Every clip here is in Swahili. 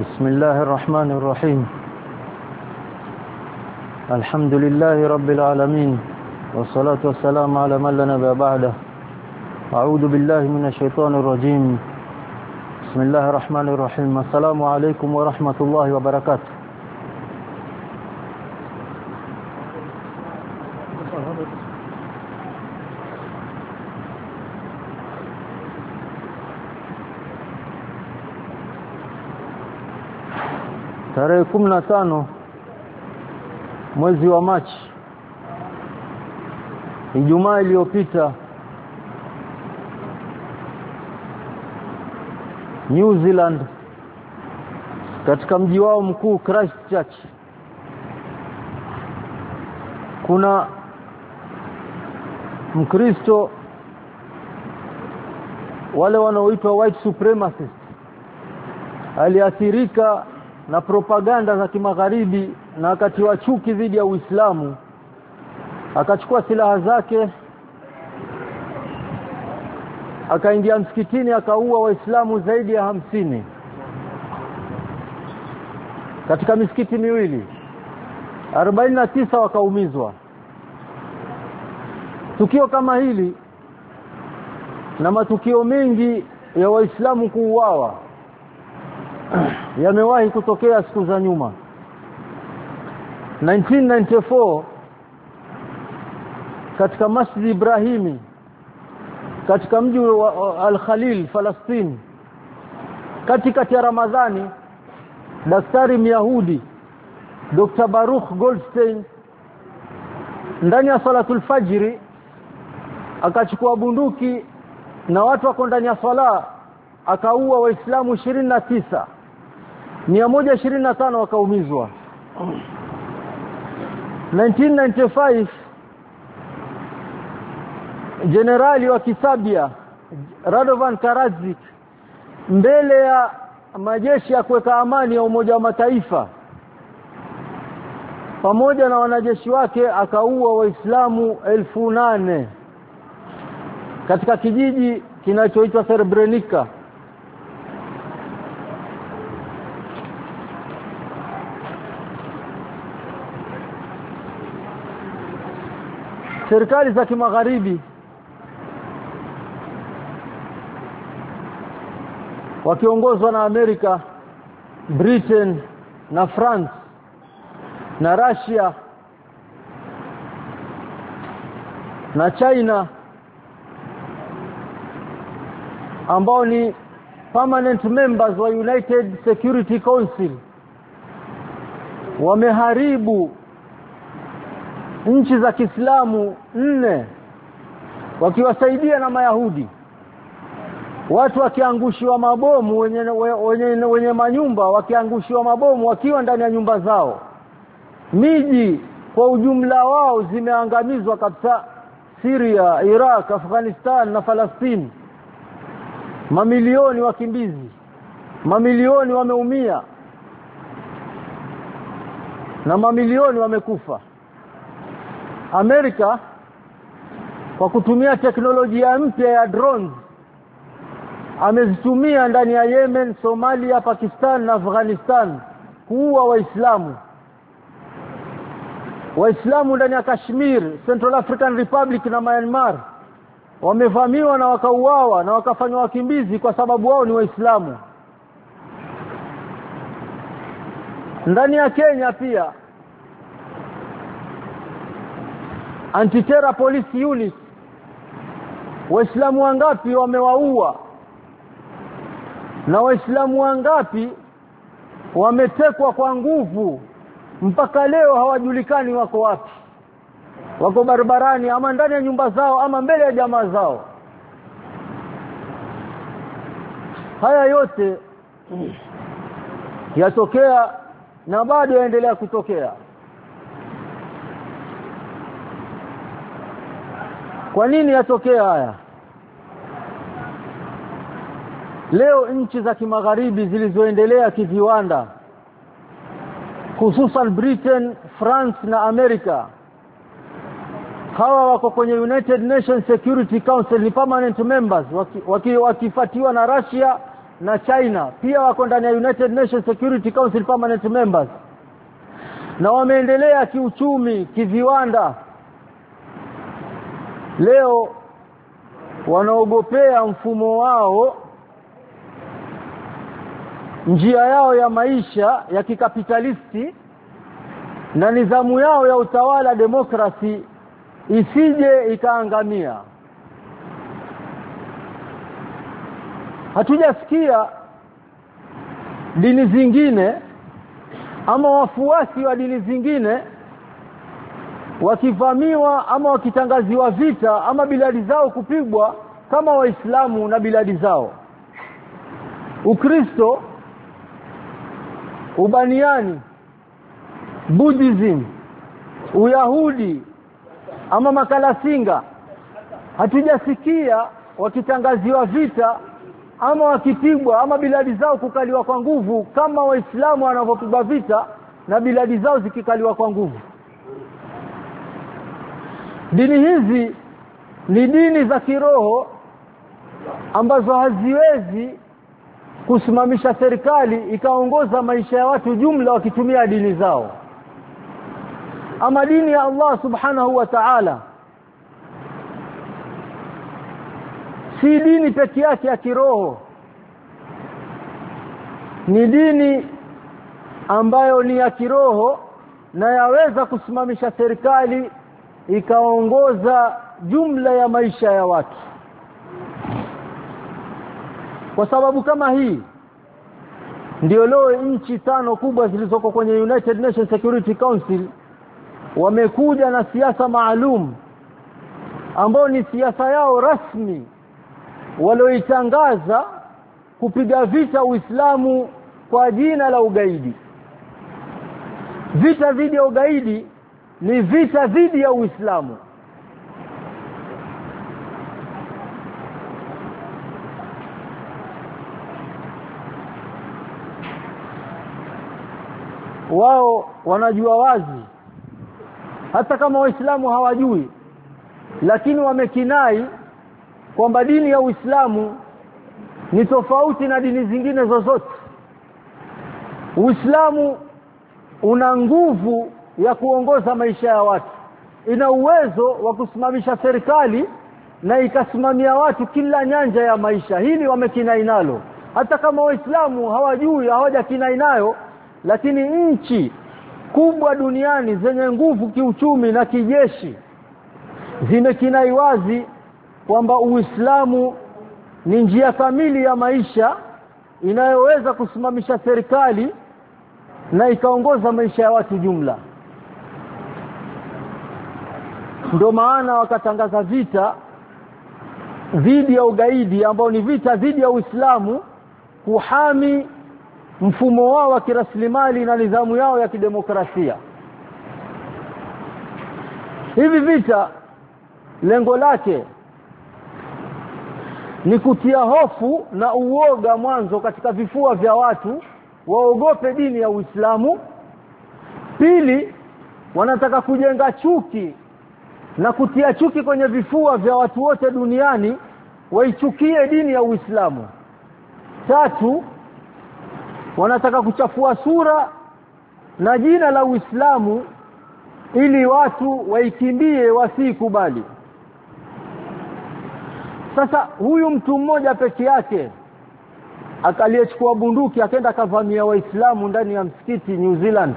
بسم الله الرحمن الرحيم. الحمد لله رب العالمين والصلاة والسلام على من لا نبي بعده. أعوذ بالله من الشيطان الرجيم. بسم الله الرحمن الرحيم. السلام عليكم ورحمة الله وبركاته. Tarehe 15 mwezi wa Machi, Ijumaa iliyopita, New Zealand katika mji wao mkuu Christchurch, kuna Mkristo wale wanaoitwa white supremacists aliathirika na propaganda za kimagharibi na akatiwa chuki dhidi ya Uislamu. Akachukua silaha zake, akaingia msikitini, akaua Waislamu zaidi ya 50 katika misikiti miwili, 49 wakaumizwa. Tukio kama hili na matukio mengi ya Waislamu kuuawa yamewahi kutokea siku za nyuma. 1994 katika Masjid Ibrahimi katika mji wa Al-Khalil, Palestina, katikati ya Ramadhani, daktari Myahudi Dr. Baruch Goldstein ndani ya salatul fajri akachukua bunduki na watu wako ndani ya sala, akaua Waislamu 29, 125 wakaumizwa. 1995 Generali wa Kisabia Radovan Karadzic mbele ya majeshi ya kuweka amani ya Umoja wa Mataifa pamoja na wanajeshi wake akaua Waislamu 8,000 katika kijiji kinachoitwa Srebrenica. Serikali za kimagharibi wakiongozwa na Amerika, Britain na France na Russia na China, ambao ni permanent members wa United Security Council, wameharibu nchi za Kiislamu 4 wakiwasaidia na Mayahudi. Watu wakiangushiwa mabomu, wenye manyumba wakiangushiwa mabomu wakiwa ndani ya nyumba zao. Miji kwa ujumla wao zimeangamizwa kabisa: Syria, Iraq, Afghanistan na Palestina. Mamilioni wakimbizi, mamilioni wameumia na mamilioni wamekufa. Amerika kwa kutumia teknolojia mpya ya drones amezitumia ndani ya Yemen, Somalia, Pakistan na Afghanistan kuua Waislamu. Waislamu ndani ya Kashmir, Central African Republic na Myanmar wamevamiwa na wakauawa na wakafanywa wakimbizi kwa sababu wao ni Waislamu. Ndani ya Kenya pia Anti-Terror Police Unit, Waislamu wangapi wamewaua na Waislamu wangapi wametekwa kwa nguvu, mpaka leo hawajulikani wako wapi. Wako barabarani ama ndani ya nyumba zao ama mbele ya jamaa zao. Haya yote yatokea na bado yaendelea kutokea. Kwa nini yatokea haya? Leo nchi za kimagharibi zilizoendelea kiviwanda, hususan Britain, France na Amerika, hawa wako kwenye United Nations Security Council, ni permanent members, wakifuatiwa na Russia na China pia wako ndani ya United Nations Security Council permanent members, na wameendelea kiuchumi, kiviwanda. Leo wanaogopea mfumo wao, njia yao ya maisha ya kikapitalisti na nidhamu yao ya utawala demokrasi isije ikaangamia. Hatujasikia dini zingine ama wafuasi wa dini zingine wakivamiwa ama wakitangaziwa vita ama biladi zao kupigwa kama Waislamu na biladi zao. Ukristo, Ubaniani, Buddhism, Uyahudi ama Makalasinga, hatujasikia wakitangaziwa vita ama wakipigwa ama biladi zao kukaliwa kwa nguvu kama Waislamu wanavyopigwa vita na biladi zao zikikaliwa kwa nguvu. Dini hizi ni dini za kiroho ambazo haziwezi kusimamisha serikali ikaongoza maisha ya watu jumla wakitumia dini zao. Ama dini ya Allah subhanahu wa ta'ala si dini pekee yake ya kiroho, ni dini ambayo ni ya kiroho na yaweza kusimamisha serikali ikaongoza jumla ya maisha ya watu. Kwa sababu kama hii ndio leo nchi 5 kubwa zilizoko kwenye United Nations Security Council wamekuja na siasa maalum ambao ni siasa yao rasmi walioitangaza kupiga vita Uislamu kwa jina la ugaidi. Vita dhidi ya ugaidi ni vita dhidi ya Uislamu. Wao wanajua wazi, hata kama Waislamu hawajui, lakini wamekinai kwamba dini ya Uislamu ni tofauti na dini zingine zozote. Uislamu una nguvu ya kuongoza maisha ya watu, ina uwezo wa kusimamisha serikali na ikasimamia watu kila nyanja ya maisha. Hili wamekinai nalo, hata kama Waislamu hawajui, hawajakinai nayo, lakini nchi kubwa duniani zenye nguvu kiuchumi na kijeshi zimekinai wazi kwamba Uislamu ni njia kamili ya maisha inayoweza kusimamisha serikali na ikaongoza maisha ya watu jumla. Ndio maana wakatangaza vita dhidi ya ugaidi ambao ni vita dhidi ya Uislamu, kuhami mfumo wao wa kiraslimali na nidhamu yao ya kidemokrasia. Hivi vita lengo lake ni kutia hofu na uoga mwanzo katika vifua vya watu waogope dini ya Uislamu. Pili, wanataka kujenga chuki na kutia chuki kwenye vifua vya watu wote duniani waichukie dini ya Uislamu. Tatu, wanataka kuchafua sura na jina la Uislamu ili watu waikimbie wasikubali. Sasa huyu mtu mmoja peke yake akaliyechukua bunduki akaenda kavamia Waislamu ndani ya msikiti New Zealand,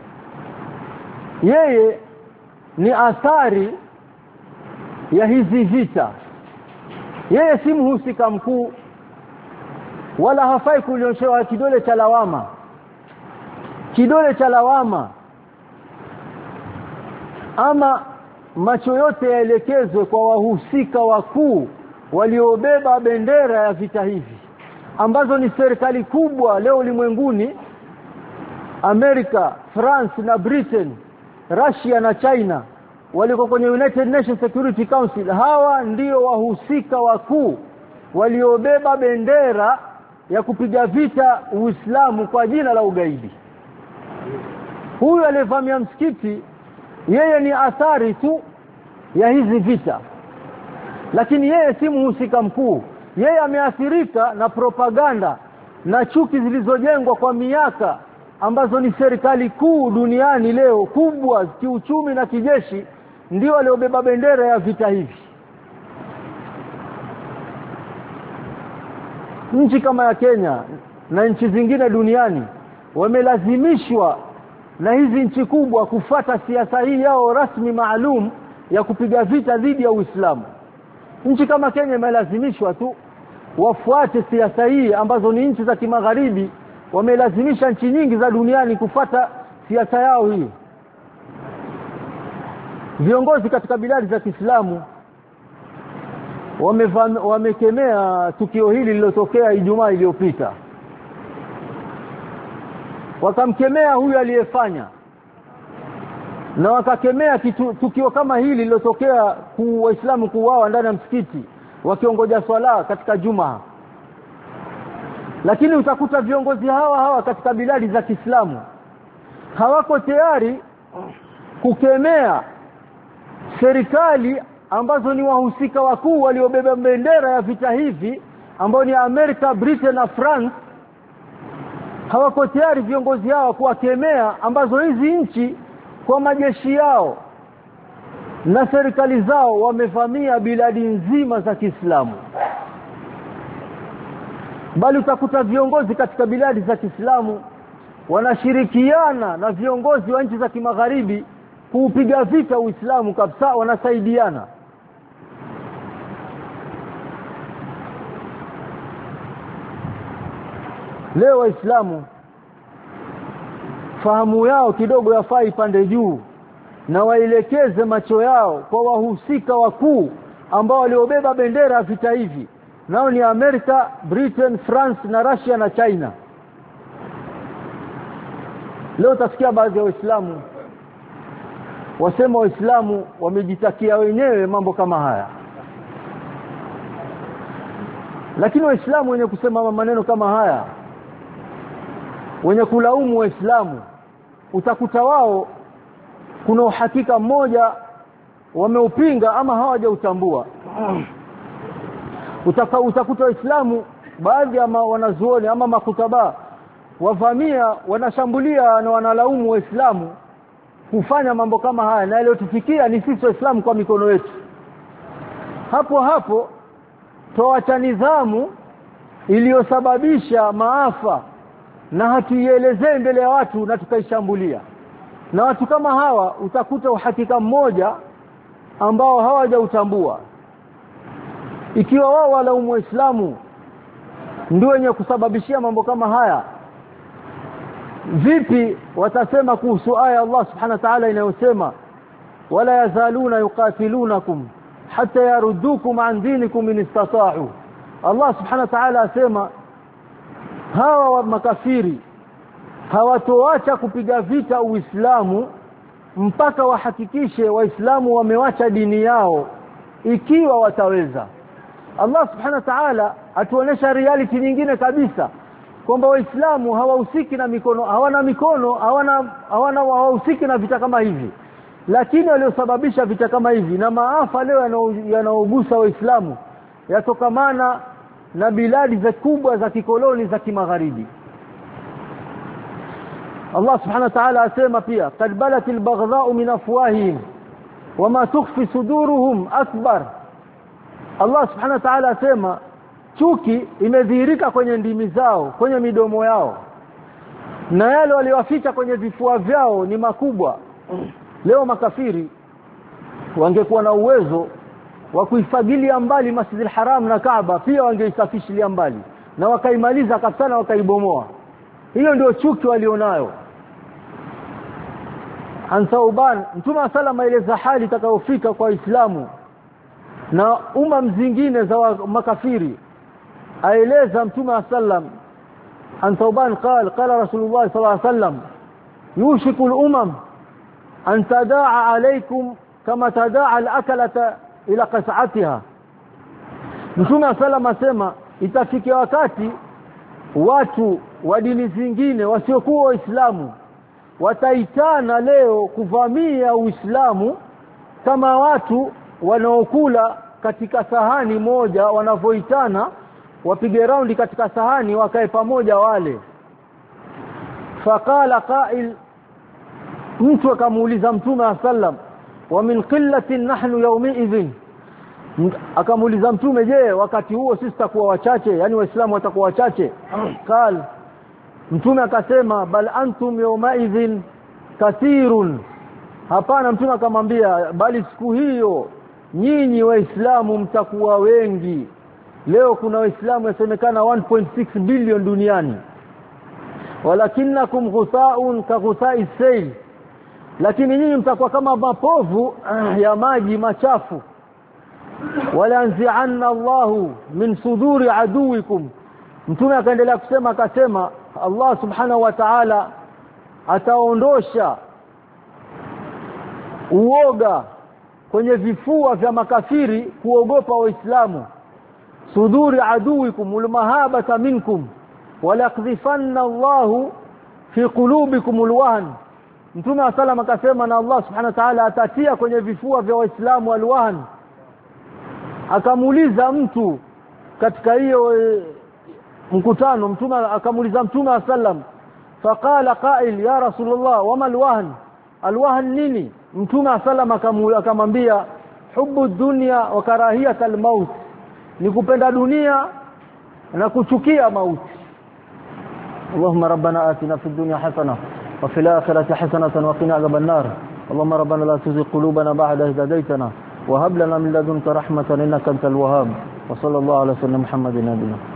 yeye ni athari ya hizi vita. Yeye si mhusika mkuu wala hafai kunyoshewa kidole cha lawama. Kidole cha lawama ama macho yote yaelekezwe kwa wahusika wakuu waliobeba bendera ya vita hivi ambazo ni serikali kubwa leo ulimwenguni: Amerika, France na Britain, Russia na China waliko kwenye United Nations Security Council. Hawa ndio wahusika wakuu waliobeba bendera ya kupiga vita Uislamu kwa jina la ugaidi. Huyu aliyevamia msikiti yeye ni athari tu ya hizi vita, lakini yeye si mhusika mkuu. Yeye ameathirika na propaganda na chuki zilizojengwa kwa miaka, ambazo ni serikali kuu duniani leo kubwa kiuchumi na kijeshi, ndio waliobeba bendera ya vita hivi. Nchi kama ya Kenya na nchi zingine duniani wamelazimishwa na hizi nchi kubwa kufuata siasa hii yao rasmi maalum ya kupiga vita dhidi ya Uislamu. Nchi kama Kenya imelazimishwa tu wafuate siasa hii, ambazo ni nchi za kimagharibi wamelazimisha nchi nyingi za duniani kufuata siasa yao hii. Viongozi katika biladi za Kiislamu wamekemea tukio hili lililotokea Ijumaa iliyopita. Wakamkemea huyu aliyefanya, na wakakemea tukio kama hili lililotokea Waislamu kuuawa ndani ya msikiti wakiongoja swala katika Jumaa. Lakini utakuta viongozi hawa katika biladi za Kiislamu hawako tayari kukemea serikali ambazo ni wahusika wakuu waliobeba bendera ya vita hivi, ambao ni Amerika, Britain na France. Hawako tayari viongozi hawa kuwakemea, ambazo hizi nchi kwa majeshi yao na serikali zao wamevamia biladi nzima za Kiislamu. Bali utakuta viongozi katika biladi za Kiislamu wanashirikiana na viongozi wa nchi za kimagharibi kuupiga vita Uislamu kabisa, wanasaidiana. Leo Waislamu fahamu yao kidogo yafaa ipande juu, na waelekeze macho yao kwa wahusika wakuu ambao waliobeba bendera ya vita hivi, nao ni Amerika, Britain, France na Russia na China. Leo tasikia baadhi ya Waislamu wasema Waislamu wamejitakia wenyewe mambo kama haya. Lakini Waislamu wenye kusema maneno kama haya, wenye kulaumu Waislamu, utakuta wao kuna uhakika mmoja wameupinga ama hawajautambua. Utakuta Waislamu baadhi ya wanazuoni ama makutaba wavamia, wanashambulia na wanalaumu Waislamu kufanya mambo kama haya, na yaliyotufikia ni sisi Waislamu kwa mikono yetu. Hapo toacha nidhamu iliyosababisha maafa na hatuielezee mbele ya watu na tukaishambulia. Na watu kama hawa utakuta uhakika mmoja ambao hawajautambua. Ikiwa wao walaumu Waislamu ndio wenye kusababishia mambo kama haya, vipi watasema kuhusu aya Allah subhanahu wa ta'ala inayosema wala yazaluna yuqatilunakum hatta yaruddukum an dinikum in istata'u? Allah subhanahu wa ta'ala asema hawa wa makafiri hawatoacha kupiga vita Uislamu mpaka wahakikishe Waislamu wamewacha dini yao, ikiwa wataweza. Allah subhanahu wa ta'ala atuonesha reality nyingine kabisa, kwamba Waislamu hawahusiki na mikono, hawahusiki na vita kama hivi. Lakini waliosababisha vita kama hivi na maafa leo yanaogusa Waislamu yatokamana na biladi za kubwa za kikoloni za kimagharibi. Allah subhanahu wa ta'ala asema pia qad balatil baghdha'u min afwahihim wama tukhfi suduruhum akbar. Allah subhanahu wa ta'ala asema chuki imedhihirika kwenye ndimi zao, kwenye midomo yao, na yale walioficha kwenye vifua vyao ni makubwa. Leo makafiri wangekuwa na uwezo wa kuifagilia mbali Masjidil Haram na Kaaba, pia wangeisafishilia mbali na wakaimaliza kabisa na wakaibomoa. Hiyo ndio chuki walionayo. Thauban, Mtume sallallahu aeleza hali itakayofika kwa Waislamu na zingine za makafiri. Aeleza Mtume sallam Thauban qala Rasulullah sallallahu alaihi wasallam yushiku al-umam an tadaa alaykum kama tadaa al-akalata ila qas'atiha. Mtume sallam asema itafikia wakati watu wa dini zingine wasiokuwa Waislamu wataitana leo kuvamia Uislamu kama watu wanaokula katika sahani moja wanavyoitana wapige raundi katika sahani wakae pamoja wale. Faqala qa'il, mtu akamuuliza Mtume sallam, wa min qillatin nahnu yawmi idhin, akamuuliza Mtume, je, wakati huo sisi tutakuwa wachache, yani waislamu watakuwa wachache? Qal, Mtume akasema, bal antum yawma idhin kathirun. Hapana, Mtume akamwambia, bali siku hiyo nyinyi waislamu mtakuwa wengi. Leo kuna waislamu yasemekana 1.6 billion duniani. Walakinakum ghusaun ka ghusai sayl, lakini nyinyi mtakuwa kama mapovu ya maji machafu. Walanzi'anna Allahu min suduri aduwikum. Mtume akaendelea kusema, akasema Allah subhanahu wa ta'ala ataondosha uoga kwenye vifua vya makafiri kuogopa waislamu. Suduri aduwikum ulmahabata minkum walaqdhifanna Allahu fi qulubikum alwahn. Mtume sallam akasema, na Allah subhanahu wa ta'ala atatia kwenye vifua vya waislamu alwahn. Akamuuliza mtu katika hiyo mkutano, Mtume akamuuliza Mtume sallam, faqala qa'il ya Rasulullah wama alwahn, alwahn nini? Mtume sallam akamwambia, hubbu dunya wa karahiyat almaut, ni kupenda dunia na kuchukia mauti. Allahumma rabbana atina fid dunya hasana wa fil akhirati hasanatan wa qina adhaban nar. Allahumma rabbana la tuzigh qulubana ba'da idh hadaytana wa hab lana min ladunka rahmatan innaka antal wahhab. Wa sallallahu ala sayyidina Muhammadin nabiyina